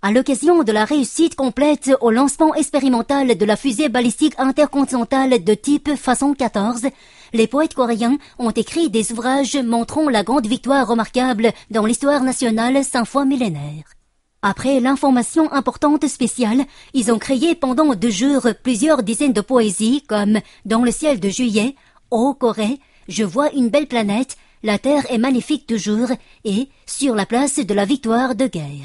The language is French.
À l'occasion de la réussite complète au lancement expérimental de la fusée balistique intercontinentale de type Façon 14, les poètes coréens ont écrit des ouvrages montrant la grande victoire remarquable dans l'histoire nationale 5 fois millénaire. Après l'information importante spéciale, ils ont créé pendant 2 jours plusieurs dizaines de poésies comme « Dans le ciel de juillet »,« Ô Corée »,« Je vois une belle planète »,« La terre est magnifique toujours » et « Sur la place de la victoire de guerre ».